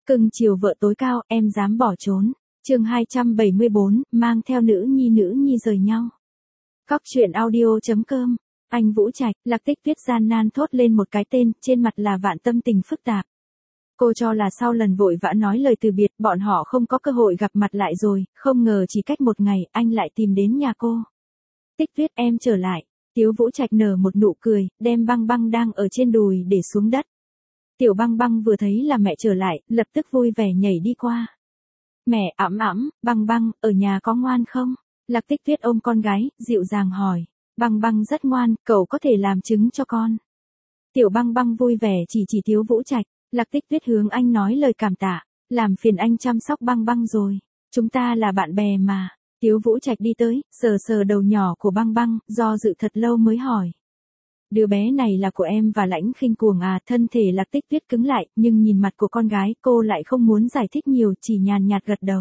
Cưng chiều vợ tối cao, em dám bỏ trốn. Chương 274, mang theo nữ nhi rời nhau. Cóc truyện audio.com. Anh Vũ Trạch, Lạc Tích Tuyết gian nan thốt lên một cái tên, trên mặt là vạn tâm tình phức tạp. Cô cho là sau lần vội vã nói lời từ biệt, bọn họ không có cơ hội gặp mặt lại rồi, không ngờ chỉ cách một ngày, anh lại tìm đến nhà cô. Tích Tuyết, em trở lại. Tiếu Vũ Trạch nở một nụ cười, đem Băng Băng đang ở trên đùi để xuống đất. Tiểu Băng Băng vừa thấy là mẹ trở lại, lập tức vui vẻ nhảy đi qua. Mẹ, Băng Băng, ở nhà có ngoan không? Lạc Tích Tuyết ôm con gái, dịu dàng hỏi. Băng Băng rất ngoan, cậu có thể làm chứng cho con. Tiểu Băng Băng vui vẻ chỉ Tiếu Vũ Trạch. Lạc Tích Tuyết hướng anh nói lời cảm tạ. Làm phiền anh chăm sóc Băng Băng rồi. Chúng ta là bạn bè mà. Tiếu Vũ Trạch đi tới, sờ đầu nhỏ của Băng Băng, do dự thật lâu mới hỏi. Đứa bé này là của em và Lãnh Khinh Cuồng à? Thân thể Lạc Tích Tuyết cứng lại, nhưng nhìn mặt của con gái, cô lại không muốn giải thích nhiều, chỉ nhàn nhạt gật đầu.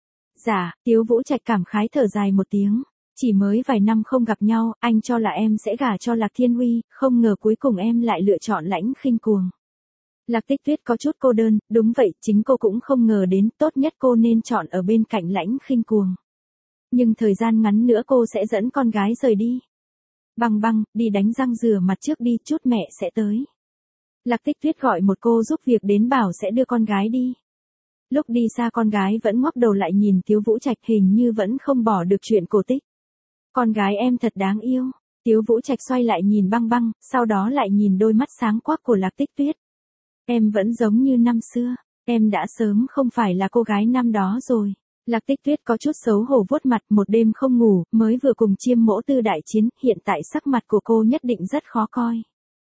Dạ, Tiếu Vũ Trạch cảm khái thở dài một tiếng. Chỉ mới vài năm không gặp nhau, anh cho là em sẽ gả cho Lạc Thiên Uy, không ngờ cuối cùng em lại lựa chọn Lãnh Khinh Cuồng. Lạc Tích Tuyết có chút cô đơn, đúng vậy, chính cô cũng không ngờ đến, tốt nhất cô nên chọn ở bên cạnh Lãnh Khinh Cuồng. Nhưng thời gian ngắn nữa cô sẽ dẫn con gái rời đi. Băng Băng, đi đánh răng rửa mặt trước đi, chút mẹ sẽ tới. Lạc Tích Tuyết gọi một cô giúp việc đến bảo sẽ đưa con gái đi. Lúc đi xa con gái vẫn ngoắc đầu lại nhìn Tiếu Vũ Trạch, hình như vẫn không bỏ được chuyện cổ tích. Con gái em thật đáng yêu. Tiếu Vũ Trạch xoay lại nhìn Băng Băng, sau đó lại nhìn đôi mắt sáng quắc của Lạc Tích Tuyết. Em vẫn giống như năm xưa, em đã sớm không phải là cô gái năm đó rồi. Lạc Tích Tuyết có chút xấu hổ vuốt mặt, một đêm không ngủ, mới vừa cùng Chiêm Mỗ Tư đại chiến, hiện tại sắc mặt của cô nhất định rất khó coi.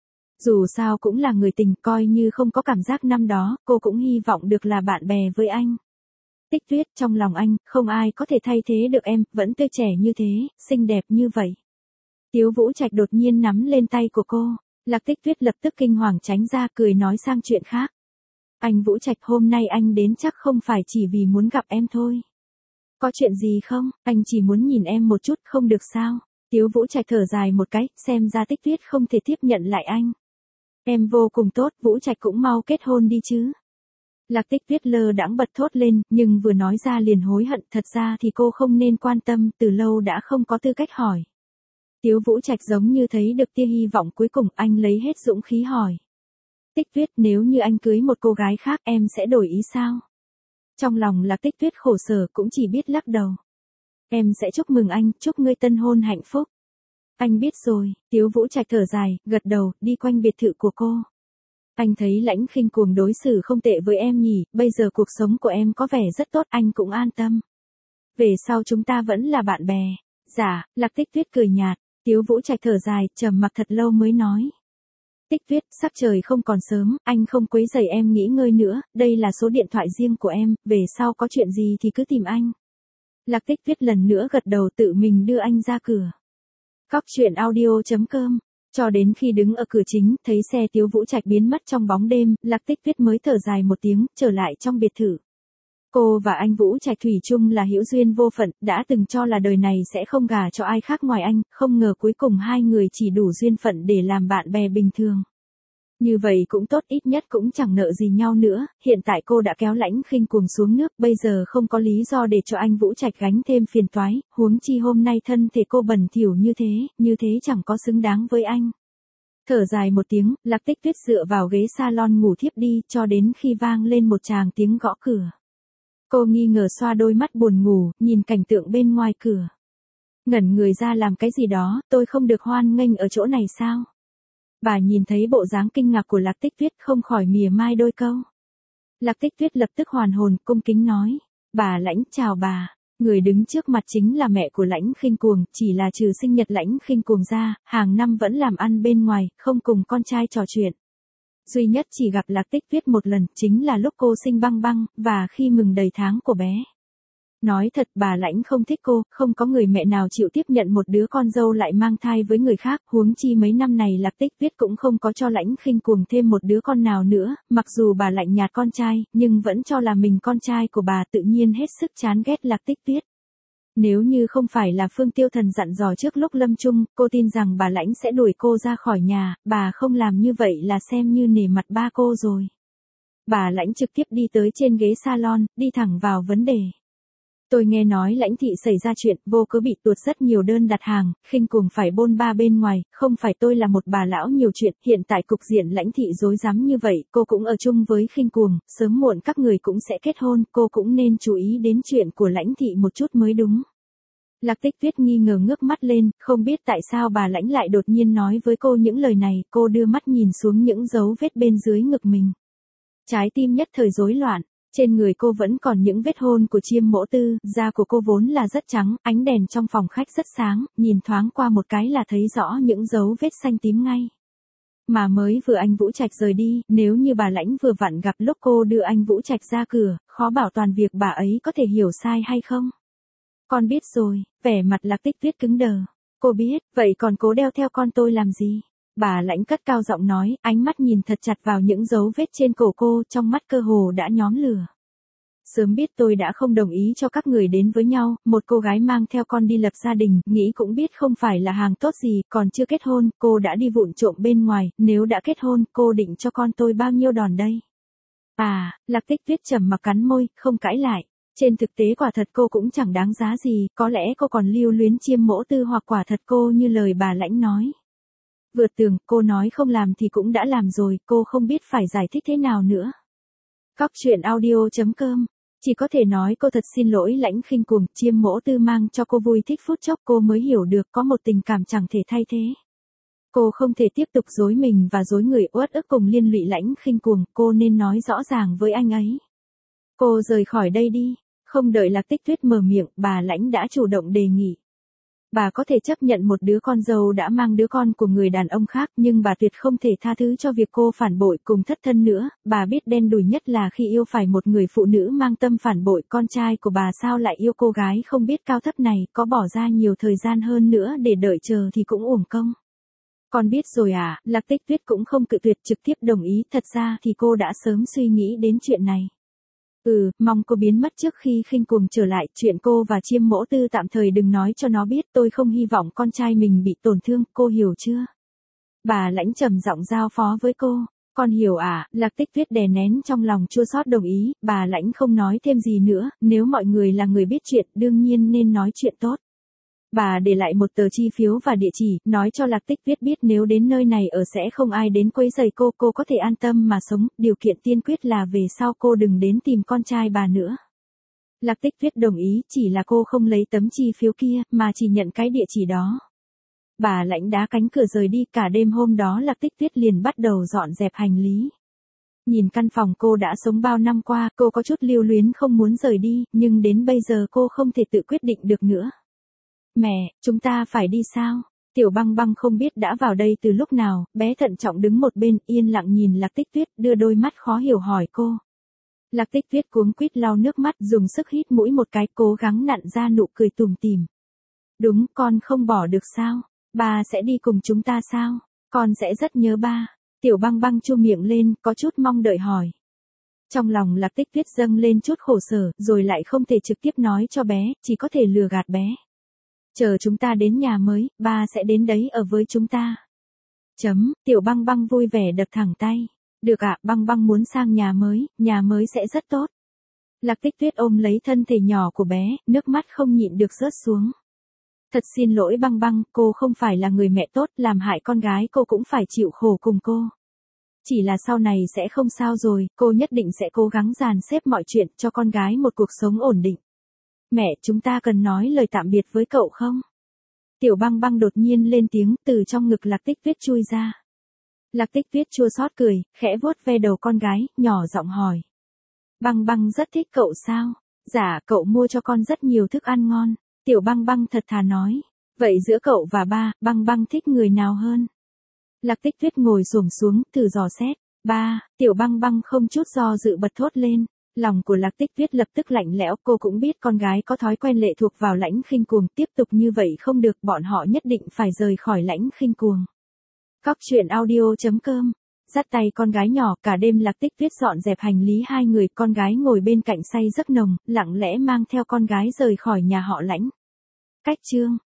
Dù sao cũng là người tình, coi như không có cảm giác năm đó, cô cũng hy vọng được là bạn bè với anh. Tích Tuyết, trong lòng anh, không ai có thể thay thế được em, vẫn tươi trẻ như thế, xinh đẹp như vậy. Tiếu Vũ Trạch đột nhiên nắm lên tay của cô, Lạc Tích Tuyết lập tức kinh hoàng tránh ra, cười nói sang chuyện khác. Anh Vũ Trạch, hôm nay anh đến chắc không phải chỉ vì muốn gặp em thôi. Có chuyện gì không? Anh chỉ muốn nhìn em một chút, không được sao? Tiếu Vũ Trạch thở dài một cái, xem ra Tích Tuyết không thể tiếp nhận lại anh. Em vô cùng tốt, Vũ Trạch cũng mau kết hôn đi chứ. Lạc Tích Tuyết lơ đãng bật thốt lên, nhưng vừa nói ra liền hối hận, thật ra thì cô không nên quan tâm, từ lâu đã không có tư cách hỏi. Tiếu Vũ Trạch giống như thấy được tia hy vọng cuối cùng, anh lấy hết dũng khí hỏi. Tích Tuyết, nếu như anh cưới một cô gái khác em sẽ đổi ý sao? Trong lòng Lạc Tích Tuyết khổ sở cũng chỉ biết lắc đầu. Em sẽ chúc mừng anh, chúc ngươi tân hôn hạnh phúc. Anh biết rồi, Tiếu Vũ Trạch thở dài, gật đầu, đi quanh biệt thự của cô. Anh thấy Lãnh Khinh Cuồng đối xử không tệ với em nhỉ, bây giờ cuộc sống của em có vẻ rất tốt, anh cũng an tâm. Về sau chúng ta vẫn là bạn bè. Dạ, Lạc Tích Tuyết cười nhạt, Tiếu Vũ Trạch thở dài, trầm mặc thật lâu mới nói. Tích Tuyết, sắc trời không còn sớm, anh không quấy rầy em nghỉ ngơi nữa, đây là số điện thoại riêng của em, về sau có chuyện gì thì cứ tìm anh. Lạc Tích Tuyết lần nữa gật đầu, tự mình đưa anh ra cửa. Cóc truyện audio.com. Cho đến khi đứng ở cửa chính, thấy xe Tiếu Vũ Trạch biến mất trong bóng đêm, Lạc Tích Tuyết mới thở dài một tiếng, trở lại trong biệt thự. Cô và anh Vũ Trạch thủy chung là hữu duyên vô phận, đã từng cho là đời này sẽ không gả cho ai khác ngoài anh, không ngờ cuối cùng hai người chỉ đủ duyên phận để làm bạn bè bình thường. Như vậy cũng tốt, ít nhất cũng chẳng nợ gì nhau nữa, hiện tại cô đã kéo Lãnh Khinh Cuồng xuống nước, bây giờ không có lý do để cho anh Vũ Trạch gánh thêm phiền toái, huống chi hôm nay thân thể cô bẩn thỉu như thế chẳng có xứng đáng với anh. Thở dài một tiếng, Lạc Tích Tuyết dựa vào ghế salon ngủ thiếp đi, cho đến khi vang lên một tràng tiếng gõ cửa. Cô nghi ngờ xoa đôi mắt buồn ngủ, nhìn cảnh tượng bên ngoài cửa. Ngẩn người ra, làm cái gì đó, tôi không được hoan nghênh ở chỗ này sao? Bà nhìn thấy bộ dáng kinh ngạc của Lạc Tích Tuyết, không khỏi mỉa mai đôi câu. Lạc Tích Tuyết lập tức hoàn hồn, cung kính nói. Bà Lãnh, chào bà. Người đứng trước mặt chính là mẹ của Lãnh Khinh Cuồng, chỉ là trừ sinh nhật Lãnh Khinh Cuồng ra, hàng năm vẫn làm ăn bên ngoài, không cùng con trai trò chuyện. Duy nhất chỉ gặp Lạc Tích Tuyết một lần, chính là lúc cô sinh Băng Băng, và khi mừng đầy tháng của bé. Nói thật, bà Lãnh không thích cô, không có người mẹ nào chịu tiếp nhận một đứa con dâu lại mang thai với người khác, huống chi mấy năm này Lạc Tích Tuyết cũng không có cho Lãnh Khinh Cuồng thêm một đứa con nào nữa, mặc dù bà lạnh nhạt con trai, nhưng vẫn cho là mình con trai của bà, tự nhiên hết sức chán ghét Lạc Tích Tuyết. Nếu như không phải là Phương Tiêu Thần dặn dò trước lúc lâm chung, cô tin rằng bà Lãnh sẽ đuổi cô ra khỏi nhà, bà không làm như vậy là xem như nể mặt ba cô rồi. Bà Lãnh trực tiếp đi tới trên ghế salon, đi thẳng vào vấn đề. Tôi nghe nói Lãnh thị xảy ra chuyện, vô cớ bị tuột rất nhiều đơn đặt hàng, khinh cuồng phải bôn ba bên ngoài, không phải tôi là một bà lão nhiều chuyện, hiện tại cục diện Lãnh thị rối rắm như vậy, cô cũng ở chung với khinh cuồng, sớm muộn các người cũng sẽ kết hôn, cô cũng nên chú ý đến chuyện của Lãnh thị một chút mới đúng. Lạc Tích Tuyết nghi ngờ ngước mắt lên, không biết tại sao bà Lãnh lại đột nhiên nói với cô những lời này, cô đưa mắt nhìn xuống những dấu vết bên dưới ngực mình. Trái tim nhất thời rối loạn. Trên người cô vẫn còn những vết hôn của Chiêm Mỗ Tư, da của cô vốn là rất trắng, ánh đèn trong phòng khách rất sáng, nhìn thoáng qua một cái là thấy rõ những dấu vết xanh tím ngay. Mà mới vừa anh Vũ Trạch rời đi, nếu như bà Lãnh vừa vặn gặp lúc cô đưa anh Vũ Trạch ra cửa, khó bảo toàn việc bà ấy có thể hiểu sai hay không. Con biết rồi, vẻ mặt Lạc Tích Tuyết cứng đờ. Cô biết, vậy còn cố đeo theo con tôi làm gì? Bà Lãnh cất cao giọng nói, ánh mắt nhìn thật chặt vào những dấu vết trên cổ cô, trong mắt cơ hồ đã nhóm lửa. Sớm biết tôi đã không đồng ý cho các người đến với nhau, một cô gái mang theo con đi lập gia đình, nghĩ cũng biết không phải là hàng tốt gì, còn chưa kết hôn, cô đã đi vụng trộm bên ngoài, nếu đã kết hôn, cô định cho con tôi bao nhiêu đòn đây? Lạc Tích Tuyết trầm mặc cắn môi, không cãi lại. Trên thực tế quả thật cô cũng chẳng đáng giá gì, có lẽ cô còn lưu luyến Chiêm Mỗ Tư hoặc quả thật cô như lời bà Lãnh nói. Vượt tường, cô nói không làm thì cũng đã làm rồi, cô không biết phải giải thích thế nào nữa. Cóc truyện audio.com. Chỉ có thể nói cô thật xin lỗi Lãnh khinh cuồng, Chiêm Mỗ Tư mang cho cô vui thích phút chốc, cô mới hiểu được có một tình cảm chẳng thể thay thế. Cô không thể tiếp tục dối mình và dối người uất ức cùng liên lụy Lãnh khinh cuồng, cô nên nói rõ ràng với anh ấy. Cô rời khỏi đây đi. Không đợi Lạc Tích Tuyết mở miệng, bà Lãnh đã chủ động đề nghị. Bà có thể chấp nhận một đứa con dâu đã mang đứa con của người đàn ông khác, nhưng bà tuyệt không thể tha thứ cho việc cô phản bội cùng thất thân nữa. Bà biết đen đủi nhất là khi yêu phải một người phụ nữ mang tâm phản bội. Con trai của bà sao lại yêu cô gái không biết cao thấp này, có bỏ ra nhiều thời gian hơn nữa để đợi chờ thì cũng uổng công. Con biết rồi à? Lạc Tích Tuyết cũng không cự tuyệt, trực tiếp đồng ý, thật ra thì cô đã sớm suy nghĩ đến chuyện này. Mong cô biến mất trước khi khinh cuồng trở lại, chuyện cô và Chiêm Mỗ Tư tạm thời đừng nói cho nó biết, tôi không hy vọng con trai mình bị tổn thương, cô hiểu chưa? Bà Lãnh trầm giọng giao phó với cô. Con hiểu à? Lạc Tích Tuyết đè nén trong lòng chua xót đồng ý, bà Lãnh không nói thêm gì nữa, nếu mọi người là người biết chuyện, đương nhiên nên nói chuyện tốt. Bà để lại một tờ chi phiếu và địa chỉ, nói cho Lạc Tích Tuyết biết nếu đến nơi này ở sẽ không ai đến quấy rầy cô có thể an tâm mà sống, điều kiện tiên quyết là về sau cô đừng đến tìm con trai bà nữa. Lạc Tích Tuyết đồng ý, chỉ là cô không lấy tấm chi phiếu kia, mà chỉ nhận cái địa chỉ đó. Bà Lãnh đá cánh cửa rời đi, cả đêm hôm đó Lạc Tích Tuyết liền bắt đầu dọn dẹp hành lý. Nhìn căn phòng cô đã sống bao năm qua, cô có chút lưu luyến không muốn rời đi, nhưng đến bây giờ cô không thể tự quyết định được nữa. Mẹ, chúng ta phải đi sao? Tiểu Băng Băng không biết đã vào đây từ lúc nào, bé thận trọng đứng một bên, yên lặng nhìn Lạc Tích Tuyết, đưa đôi mắt khó hiểu hỏi cô. Lạc Tích Tuyết cuống quýt lau nước mắt, dùng sức hít mũi một cái, cố gắng nặn ra nụ cười tủm tỉm. Đúng, con không bỏ được sao? Ba sẽ đi cùng chúng ta sao? Con sẽ rất nhớ ba. Tiểu Băng Băng chu miệng lên, có chút mong đợi hỏi. Trong lòng Lạc Tích Tuyết dâng lên chút khổ sở, rồi lại không thể trực tiếp nói cho bé, chỉ có thể lừa gạt bé. Chờ chúng ta đến nhà mới, ba sẽ đến đấy ở với chúng ta. Tiểu Băng Băng vui vẻ đập thẳng tay. Được ạ, Băng Băng muốn sang nhà mới sẽ rất tốt. Lạc Tích Tuyết ôm lấy thân thể nhỏ của bé, nước mắt không nhịn được rớt xuống. Thật xin lỗi Băng Băng, cô không phải là người mẹ tốt, làm hại con gái cô cũng phải chịu khổ cùng cô. Chỉ là sau này sẽ không sao rồi, cô nhất định sẽ cố gắng dàn xếp mọi chuyện cho con gái một cuộc sống ổn định. Mẹ, chúng ta cần nói lời tạm biệt với cậu không? Tiểu Băng Băng đột nhiên lên tiếng, từ trong ngực Lạc Tích Tuyết chui ra. Lạc Tích Tuyết chua xót cười, khẽ vuốt ve đầu con gái, nhỏ giọng hỏi. Băng Băng rất thích cậu sao? Dạ, cậu mua cho con rất nhiều thức ăn ngon. Tiểu Băng Băng thật thà nói. Vậy giữa cậu và ba, Băng Băng thích người nào hơn? Lạc Tích Tuyết ngồi xổm xuống, thử dò xét. Ba, Tiểu Băng Băng không chút do dự bật thốt lên. Lòng của Lạc Tích Tuyết lập tức lạnh lẽo, cô cũng biết con gái có thói quen lệ thuộc vào Lãnh khinh cuồng, tiếp tục như vậy không được, bọn họ nhất định phải rời khỏi Lãnh khinh cuồng. Cóc truyện audio.com. Dắt tay con gái nhỏ, cả đêm Lạc Tích Tuyết dọn dẹp hành lý hai người, con gái ngồi bên cạnh say giấc nồng, lặng lẽ mang theo con gái rời khỏi nhà họ Lãnh. Cách chương